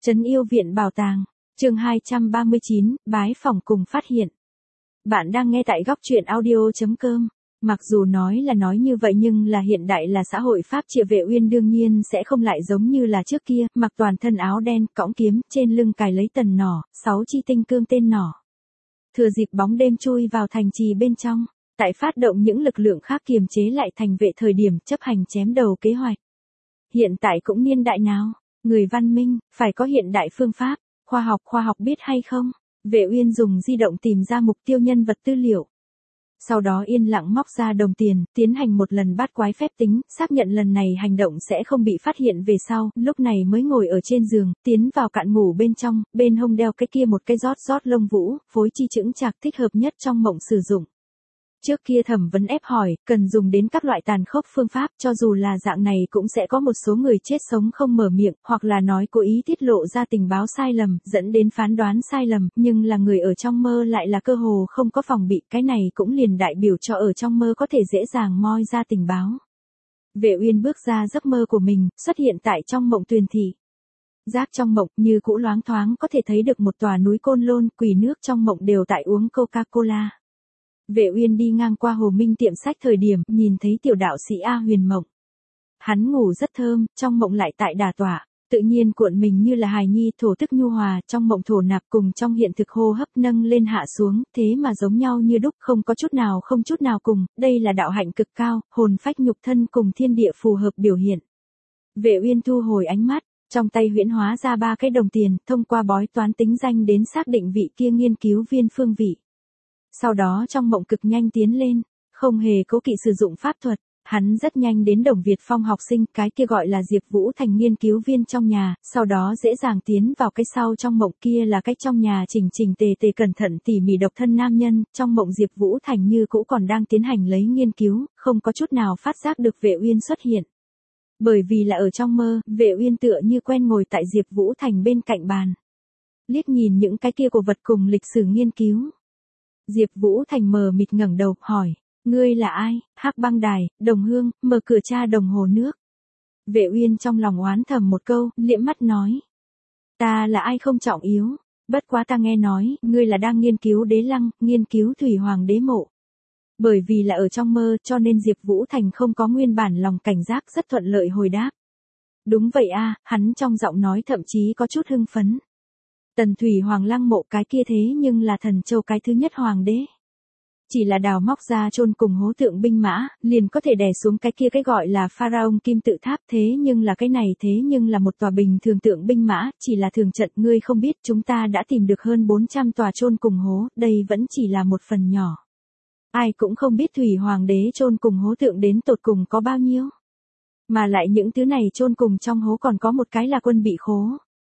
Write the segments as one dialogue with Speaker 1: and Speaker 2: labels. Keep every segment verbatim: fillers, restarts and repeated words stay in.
Speaker 1: Trấn Yêu Viện Bảo Tàng, chương hai trăm ba mươi chín, bái phỏng cùng phát hiện. Bạn đang nghe tại góc truyện audio chấm com. Mặc dù nói là nói như vậy nhưng là hiện đại là xã hội Pháp Triệu Vệ Uyên đương nhiên sẽ không lại giống như là trước kia, mặc toàn thân áo đen, cõng kiếm, trên lưng cài lấy tần nỏ, sáu chi tinh cương tên nỏ. Thừa dịp bóng đêm chui vào thành trì bên trong, tại phát động những lực lượng khác kiềm chế lại thành vệ thời điểm chấp hành chém đầu kế hoạch. Hiện tại cũng niên đại nào, người văn minh, phải có hiện đại phương pháp, khoa học khoa học biết hay không? Vệ Uyên dùng di động tìm ra mục tiêu nhân vật tư liệu. Sau đó yên lặng móc ra đồng tiền, tiến hành một lần bát quái phép tính, xác nhận lần này hành động sẽ không bị phát hiện về sau, lúc này mới ngồi ở trên giường, tiến vào cạn ngủ bên trong, bên hông đeo cái kia một cái rót rót lông vũ, phối chi chững chạc thích hợp nhất trong mộng sử dụng. Trước kia thẩm vấn ép hỏi, cần dùng đến các loại tàn khốc phương pháp, cho dù là dạng này cũng sẽ có một số người chết sống không mở miệng, hoặc là nói cố ý tiết lộ ra tình báo sai lầm, dẫn đến phán đoán sai lầm, nhưng là người ở trong mơ lại là cơ hồ không có phòng bị, cái này cũng liền đại biểu cho ở trong mơ có thể dễ dàng moi ra tình báo. Vệ Uyên bước ra giấc mơ của mình, xuất hiện tại trong mộng Tuyền thị. Giác trong mộng như cũ loáng thoáng có thể thấy được một tòa núi Côn Lôn, quỷ nước trong mộng đều tại uống Coca-Cola. Vệ Uyên đi ngang qua Hồ Minh tiệm sách thời điểm, nhìn thấy tiểu đạo sĩ A Huyền mộng. Hắn ngủ rất thơm, trong mộng lại tại đà tọa, tự nhiên cuộn mình như là hài nhi, thổ tức nhu hòa, trong mộng thổ nạp cùng trong hiện thực hô hấp nâng lên hạ xuống, thế mà giống nhau như đúc, không có chút nào không chút nào cùng, đây là đạo hạnh cực cao, hồn phách nhục thân cùng thiên địa phù hợp biểu hiện. Vệ Uyên thu hồi ánh mắt, trong tay huyễn hóa ra ba cái đồng tiền, thông qua bói toán tính danh đến xác định vị kia nghiên cứu viên phương vị. Sau đó trong mộng cực nhanh tiến lên, không hề cố kỵ sử dụng pháp thuật, hắn rất nhanh đến Đồng Việt Phong học sinh, cái kia gọi là Diệp Vũ Thành nghiên cứu viên trong nhà, sau đó dễ dàng tiến vào cái sau trong mộng kia là cái trong nhà chỉnh chỉnh tề tề cẩn thận tỉ mỉ độc thân nam nhân, trong mộng Diệp Vũ Thành như cũ còn đang tiến hành lấy nghiên cứu, không có chút nào phát giác được Vệ Uyên xuất hiện. Bởi vì là ở trong mơ, Vệ Uyên tựa như quen ngồi tại Diệp Vũ Thành bên cạnh bàn. Liếc nhìn những cái kia cổ vật cùng lịch sử nghiên cứu. Diệp Vũ Thành mờ mịt ngẩng đầu, hỏi, ngươi là ai? Hắc Băng Đài, Đồng Hương, mở cửa tra đồng hồ nước. Vệ Uyên trong lòng oán thầm một câu, liễm mắt nói, ta là ai không trọng yếu, bất quá ta nghe nói, ngươi là đang nghiên cứu đế lăng, nghiên cứu thủy hoàng đế mộ. Bởi vì là ở trong mơ, cho nên Diệp Vũ Thành không có nguyên bản lòng cảnh giác, rất thuận lợi hồi đáp. Đúng vậy a, hắn trong giọng nói thậm chí có chút hưng phấn. Tần Thủy Hoàng lăng mộ cái kia thế nhưng là Thần Châu cái thứ nhất hoàng đế. Chỉ là đào móc ra chôn cùng hố tượng binh mã, liền có thể đè xuống cái kia cái gọi là pharaoh kim tự tháp, thế nhưng là cái này thế nhưng là một tòa bình thường tượng binh mã, chỉ là thường trận, ngươi không biết chúng ta đã tìm được hơn bốn trăm tòa chôn cùng hố, đây vẫn chỉ là một phần nhỏ. Ai cũng không biết Thủy Hoàng đế chôn cùng hố tượng đến tột cùng có bao nhiêu. Mà lại những thứ này chôn cùng trong hố còn có một cái là quân bị khố.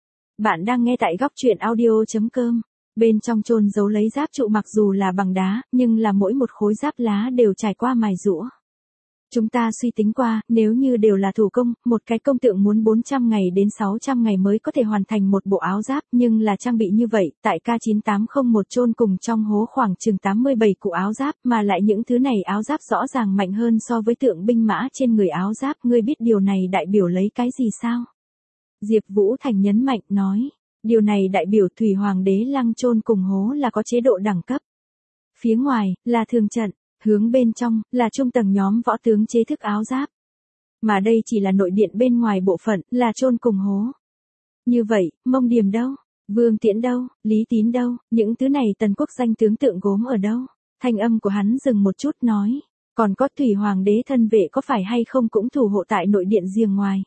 Speaker 1: Bạn đang nghe tại góc truyện audio chấm com. Bên trong chôn giấu lấy giáp trụ mặc dù là bằng đá, nhưng là mỗi một khối giáp lá đều trải qua mài giũa. Chúng ta suy tính qua, nếu như đều là thủ công, một cái công tượng muốn bốn trăm ngày đến sáu trăm ngày mới có thể hoàn thành một bộ áo giáp, nhưng là trang bị như vậy, tại K chín tám không một chôn cùng trong hố khoảng chừng tám mươi bảy cụ áo giáp, mà lại những thứ này áo giáp rõ ràng mạnh hơn so với tượng binh mã trên người áo giáp, ngươi biết điều này đại biểu lấy cái gì sao? Diệp Vũ Thành nhấn mạnh nói, điều này đại biểu Thủy Hoàng đế lăng chôn cùng hố là có chế độ đẳng cấp. Phía ngoài, là thường trận, hướng bên trong, là trung tầng nhóm võ tướng chế thức áo giáp. Mà đây chỉ là nội điện bên ngoài bộ phận, là chôn cùng hố. Như vậy, Mông Điềm đâu? Vương Tiễn đâu? Lý Tín đâu? Những thứ này tần quốc danh tướng tượng gốm ở đâu? Thanh âm của hắn dừng một chút nói, còn có Thủy Hoàng đế thân vệ có phải hay không cũng thủ hộ tại nội điện riêng ngoài.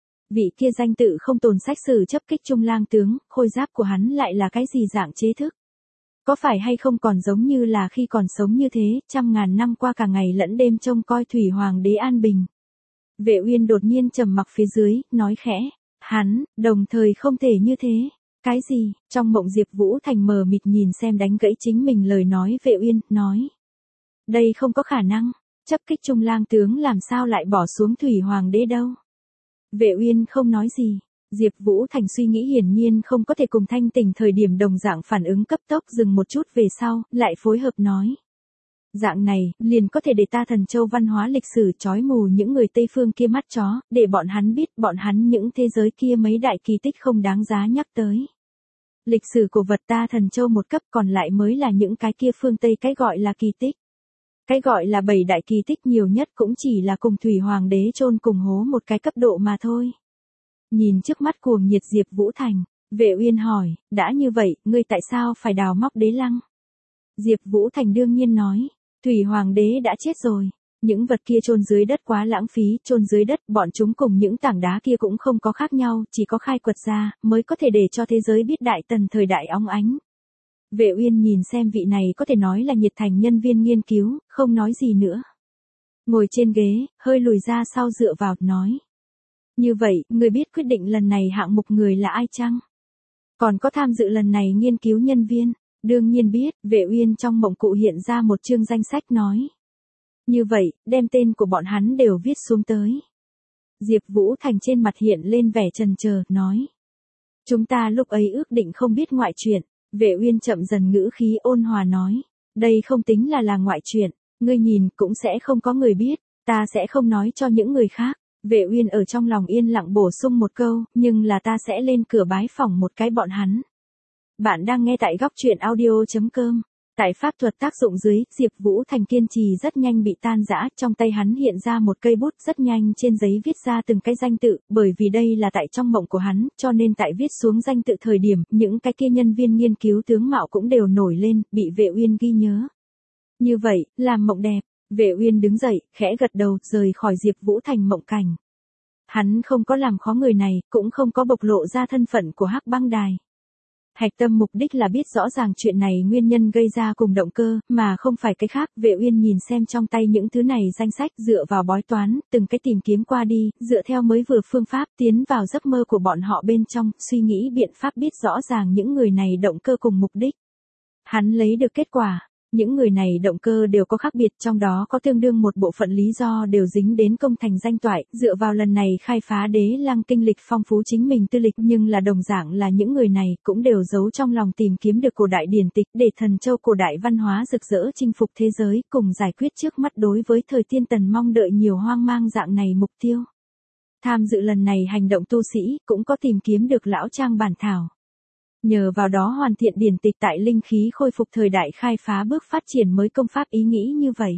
Speaker 1: Vị kia danh tự không tồn sách sử chấp kích trung lang tướng, khôi giáp của hắn lại là cái gì dạng chế thức? Có phải hay không còn giống như là khi còn sống như thế, trăm ngàn năm qua cả ngày lẫn đêm trông coi Thủy Hoàng đế an bình. Vệ Uyên đột nhiên trầm mặc phía dưới, nói khẽ, hắn, đồng thời không thể như thế. Cái gì? Trong mộng Diệp Vũ Thành mờ mịt nhìn xem đánh gãy chính mình lời nói Vệ Uyên, nói. Đây không có khả năng, chấp kích trung lang tướng làm sao lại bỏ xuống Thủy Hoàng đế đâu. Vệ Uyên không nói gì, Diệp Vũ Thành suy nghĩ hiển nhiên không có thể cùng thanh tỉnh thời điểm đồng dạng phản ứng cấp tốc dừng một chút về sau, lại phối hợp nói. Dạng này, liền có thể để ta Thần Châu văn hóa lịch sử chói mù những người Tây phương kia mắt chó, để bọn hắn biết bọn hắn những thế giới kia mấy đại kỳ tích không đáng giá nhắc tới. Lịch sử cổ vật ta Thần Châu một cấp còn lại mới là những cái kia phương Tây cái gọi là kỳ tích. Cái gọi là bảy đại kỳ tích nhiều nhất cũng chỉ là cùng Thủy Hoàng đế chôn cùng hố một cái cấp độ mà thôi. Nhìn trước mắt cuồng nhiệt Diệp Vũ Thành, Vệ Uyên hỏi, đã như vậy, ngươi tại sao phải đào móc đế lăng? Diệp Vũ Thành đương nhiên nói, Thủy Hoàng đế đã chết rồi. Những vật kia chôn dưới đất quá lãng phí, chôn dưới đất, bọn chúng cùng những tảng đá kia cũng không có khác nhau, chỉ có khai quật ra, mới có thể để cho thế giới biết Đại Tần thời đại óng ánh. Vệ Uyên nhìn xem vị này có thể nói là nhiệt thành nhân viên nghiên cứu, không nói gì nữa. Ngồi trên ghế, hơi lùi ra sau dựa vào, nói. Như vậy, ngươi biết quyết định lần này hạng mục người là ai chăng? Còn có tham dự lần này nghiên cứu nhân viên? Đương nhiên biết, Vệ Uyên trong mộng cụ hiện ra một chương danh sách nói. Như vậy, đem tên của bọn hắn đều viết xuống tới. Diệp Vũ Thành trên mặt hiện lên vẻ chần chờ, nói. Chúng ta lúc ấy ước định không biết ngoại chuyện. Vệ Uyên chậm dần ngữ khí ôn hòa nói. Đây không tính là là ngoại chuyện, ngươi nhìn cũng sẽ không có người biết, ta sẽ không nói cho những người khác. Vệ Uyên ở trong lòng yên lặng bổ sung một câu, nhưng là ta sẽ lên cửa bái phỏng một cái bọn hắn. Bạn đang nghe tại góc truyện audio chấm com. Tại pháp thuật tác dụng dưới, Diệp Vũ Thành kiên trì rất nhanh bị tan rã, trong tay hắn hiện ra một cây bút rất nhanh trên giấy viết ra từng cái danh tự, bởi vì đây là tại trong mộng của hắn, cho nên tại viết xuống danh tự thời điểm, những cái kia nhân viên nghiên cứu tướng mạo cũng đều nổi lên, bị Vệ Uyên ghi nhớ. Như vậy, làm mộng đẹp, Vệ Uyên đứng dậy, khẽ gật đầu, rời khỏi Diệp Vũ Thành mộng cảnh. Hắn không có làm khó người này, cũng không có bộc lộ ra thân phận của Hắc Băng Đài. Hạch tâm mục đích là biết rõ ràng chuyện này nguyên nhân gây ra cùng động cơ, mà không phải cái khác. Vệ Uyên nhìn xem trong tay những thứ này danh sách dựa vào bói toán, từng cái tìm kiếm qua đi, dựa theo mới vừa phương pháp tiến vào giấc mơ của bọn họ bên trong, suy nghĩ biện pháp biết rõ ràng những người này động cơ cùng mục đích. Hắn lấy được kết quả. Những người này động cơ đều có khác biệt, trong đó có tương đương một bộ phận lý do đều dính đến công thành danh toại, dựa vào lần này khai phá đế lăng kinh lịch phong phú chính mình tư lịch, nhưng là đồng dạng là những người này cũng đều giấu trong lòng tìm kiếm được cổ đại điển tịch để Thần Châu cổ đại văn hóa rực rỡ chinh phục thế giới, cùng giải quyết trước mắt đối với thời tiên tần mong đợi nhiều hoang mang dạng này mục tiêu. Tham dự lần này hành động tu sĩ cũng có tìm kiếm được lão trang bản thảo. Nhờ vào đó hoàn thiện điển tịch tại linh khí khôi phục thời đại khai phá bước phát triển mới công pháp ý nghĩ như vậy.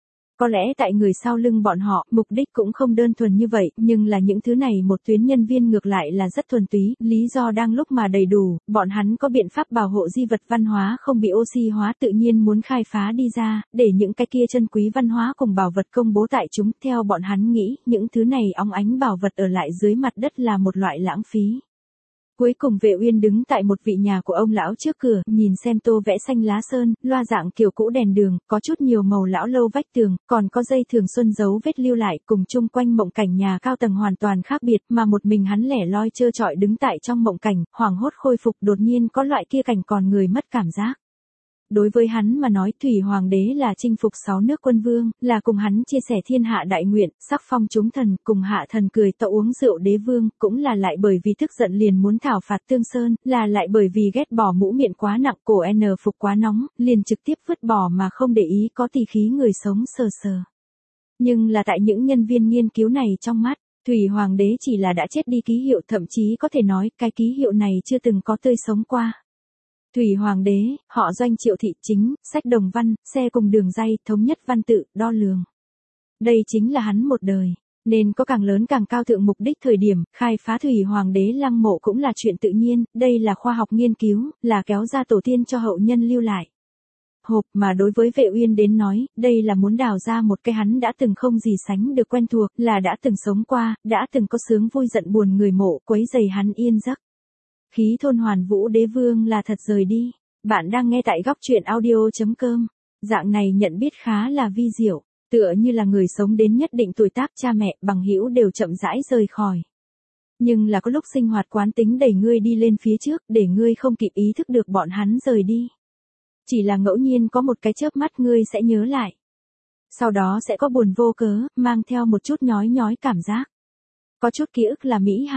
Speaker 1: Có lẽ tại người sau lưng bọn họ, mục đích cũng không đơn thuần như vậy, nhưng là những thứ này một tuyến nhân viên ngược lại là rất thuần túy, lý do đang lúc mà đầy đủ, bọn hắn có biện pháp bảo hộ di vật văn hóa không bị oxy hóa tự nhiên muốn khai phá đi ra, để những cái kia chân quý văn hóa cùng bảo vật công bố tại chúng, theo bọn hắn nghĩ, những thứ này óng ánh bảo vật ở lại dưới mặt đất là một loại lãng phí. Cuối cùng Vệ Uyên đứng tại một vị nhà của ông lão trước cửa, nhìn xem tô vẽ xanh lá sơn, loa dạng kiểu cũ đèn đường, có chút nhiều màu lão lâu vách tường, còn có dây thường xuân dấu vết lưu lại, cùng chung quanh mộng cảnh nhà cao tầng hoàn toàn khác biệt, mà một mình hắn lẻ loi trơ trọi đứng tại trong mộng cảnh, hoảng hốt khôi phục, đột nhiên có loại kia cảnh còn người mất cảm giác. Đối với hắn mà nói Thủy Hoàng đế là chinh phục sáu nước quân vương, là cùng hắn chia sẻ thiên hạ đại nguyện, sắc phong chúng thần, cùng hạ thần cười tậu uống rượu đế vương, cũng là lại bởi vì tức giận liền muốn thảo phạt Tương Sơn, là lại bởi vì ghét bỏ mũ miệng quá nặng, cổ N phục quá nóng, liền trực tiếp vứt bỏ mà không để ý có tỳ khí người sống sờ sờ. Nhưng là tại những nhân viên nghiên cứu này trong mắt, Thủy Hoàng đế chỉ là đã chết đi ký hiệu, thậm chí có thể nói cái ký hiệu này chưa từng có tươi sống qua. Thủy Hoàng đế, họ Doanh Triệu thị chính, sách đồng văn, xe cùng đường ray, thống nhất văn tự, đo lường. Đây chính là hắn một đời, nên có càng lớn càng cao thượng mục đích thời điểm, khai phá Thủy Hoàng đế lăng mộ cũng là chuyện tự nhiên, đây là khoa học nghiên cứu, là kéo ra tổ tiên cho hậu nhân lưu lại. Hộp mà đối với Vệ Uyên đến nói, đây là muốn đào ra một cái hắn đã từng không gì sánh được quen thuộc, là đã từng sống qua, đã từng có sướng vui giận buồn người mộ, quấy rầy hắn yên giấc. Khí thôn Hoàn Vũ đế vương là thật rời đi. Bạn đang nghe tại góc truyện audio chấm com. Dạng này nhận biết khá là vi diệu, tựa như là người sống đến nhất định tuổi tác cha mẹ bằng hữu đều chậm rãi rời khỏi. Nhưng là có lúc sinh hoạt quán tính đẩy ngươi đi lên phía trước để ngươi không kịp ý thức được bọn hắn rời đi. Chỉ là ngẫu nhiên có một cái chớp mắt ngươi sẽ nhớ lại. Sau đó sẽ có buồn vô cớ, mang theo một chút nhói nhói cảm giác. Có chút ký ức là mỹ hảo.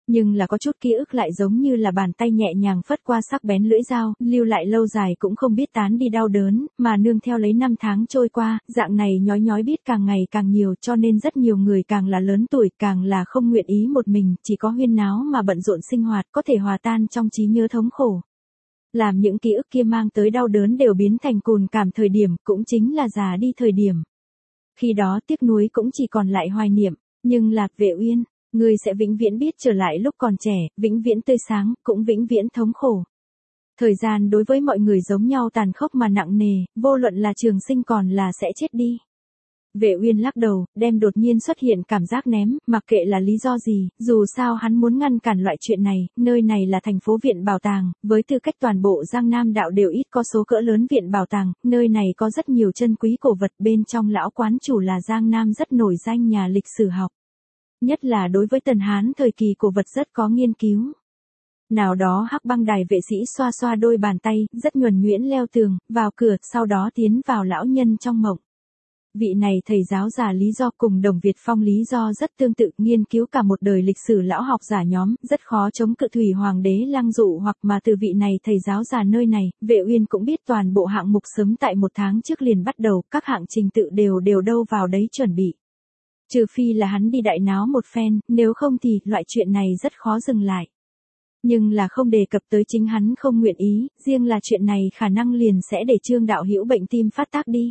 Speaker 1: Nhưng là có chút ký ức lại giống như là bàn tay nhẹ nhàng phất qua sắc bén lưỡi dao, lưu lại lâu dài cũng không biết tán đi đau đớn, mà nương theo lấy năm tháng trôi qua, dạng này nhói nhói biết càng ngày càng nhiều, cho nên rất nhiều người càng là lớn tuổi càng là không nguyện ý một mình, chỉ có huyên náo mà bận rộn sinh hoạt có thể hòa tan trong trí nhớ thống khổ. Làm những ký ức kia mang tới đau đớn đều biến thành cồn cảm thời điểm, cũng chính là già đi thời điểm. Khi đó tiếc nuối cũng chỉ còn lại hoài niệm, nhưng là Vệ Uyên, ngươi sẽ vĩnh viễn biết trở lại lúc còn trẻ, vĩnh viễn tươi sáng, cũng vĩnh viễn thống khổ. Thời gian đối với mọi người giống nhau tàn khốc mà nặng nề, vô luận là trường sinh còn là sẽ chết đi. Vệ Uyên lắc đầu, đem đột nhiên xuất hiện cảm giác ném, mặc kệ là lý do gì, dù sao hắn muốn ngăn cản loại chuyện này, nơi này là thành phố viện bảo tàng, với tư cách toàn bộ Giang Nam đạo đều ít có số cỡ lớn viện bảo tàng, nơi này có rất nhiều chân quý cổ vật, bên trong lão quán chủ là Giang Nam rất nổi danh nhà lịch sử học. Nhất là đối với Tần Hán thời kỳ cổ vật rất có nghiên cứu. Nào đó hắc băng đài vệ sĩ xoa xoa đôi bàn tay, rất nhuần nhuyễn leo tường, vào cửa, sau đó tiến vào lão nhân trong mộng. Vị này thầy giáo giả lý do cùng Đồng Việt Phong lý do rất tương tự, nghiên cứu cả một đời lịch sử lão học giả nhóm, rất khó chống cự Thủy Hoàng đế Lăng Dụ, hoặc mà từ vị này thầy giáo giả nơi này, Vệ Uyên cũng biết toàn bộ hạng mục sớm tại một tháng trước liền bắt đầu, các hạng trình tự đều đều đâu vào đấy chuẩn bị. Trừ phi là hắn đi đại náo một phen, nếu không thì loại chuyện này rất khó dừng lại. Nhưng là không đề cập tới chính hắn không nguyện ý, riêng là chuyện này khả năng liền sẽ để Trương đạo hữu bệnh tim phát tác đi.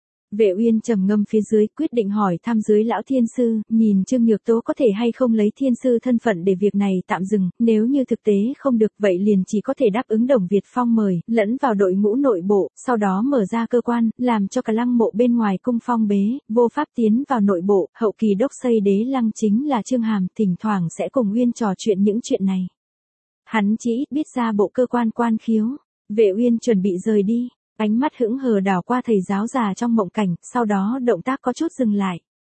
Speaker 1: Vệ Uyên trầm ngâm phía dưới, quyết định hỏi thăm dưới lão thiên sư, nhìn Trương Nhược Tố có thể hay không lấy thiên sư thân phận để việc này tạm dừng, nếu như thực tế không được vậy liền chỉ có thể đáp ứng Đồng Việt Phong mời, lẫn vào đội ngũ nội bộ, sau đó mở ra cơ quan, làm cho cả lăng mộ bên ngoài cung phong bế, vô pháp tiến vào nội bộ, hậu kỳ đốc xây đế lăng chính là Trương Hàm, thỉnh thoảng sẽ cùng Uyên trò chuyện những chuyện này. Hắn chỉ ít biết ra bộ cơ quan quan khiếu. Vệ Uyên chuẩn bị rời đi. Ánh mắt hững hờ đảo qua thầy giáo già trong mộng cảnh, sau đó động tác có chút dừng lại.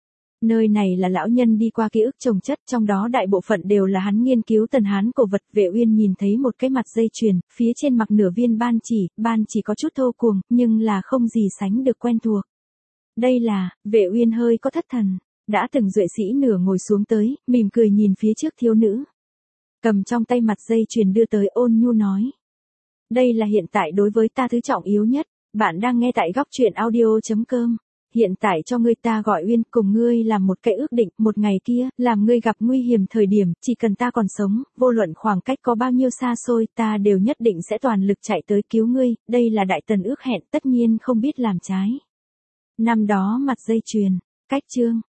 Speaker 1: Nơi này là lão nhân đi qua ký ức chồng chất, trong đó đại bộ phận đều là hắn nghiên cứu Tần Hán cổ vật. Vệ Uyên nhìn thấy một cái mặt dây chuyền, phía trên mặc nửa viên ban chỉ, ban chỉ có chút thô cuồng, nhưng là không gì sánh được quen thuộc. Đây là, Vệ Uyên hơi có thất thần, đã từng duệ sĩ nửa ngồi xuống tới, mỉm cười nhìn phía trước thiếu nữ. Cầm trong tay mặt dây chuyền đưa tới, ôn nhu nói. Đây là hiện tại đối với ta thứ trọng yếu nhất, bạn đang nghe tại góc truyện audio chấm com. Hiện tại cho ngươi ta gọi Uyên, cùng ngươi làm một cái ước định, một ngày kia, làm ngươi gặp nguy hiểm thời điểm, chỉ cần ta còn sống, vô luận khoảng cách có bao nhiêu xa xôi, ta đều nhất định sẽ toàn lực chạy tới cứu ngươi, đây là đại tần ước hẹn, tất nhiên không biết làm trái. Năm đó mặt dây chuyền, cách chương.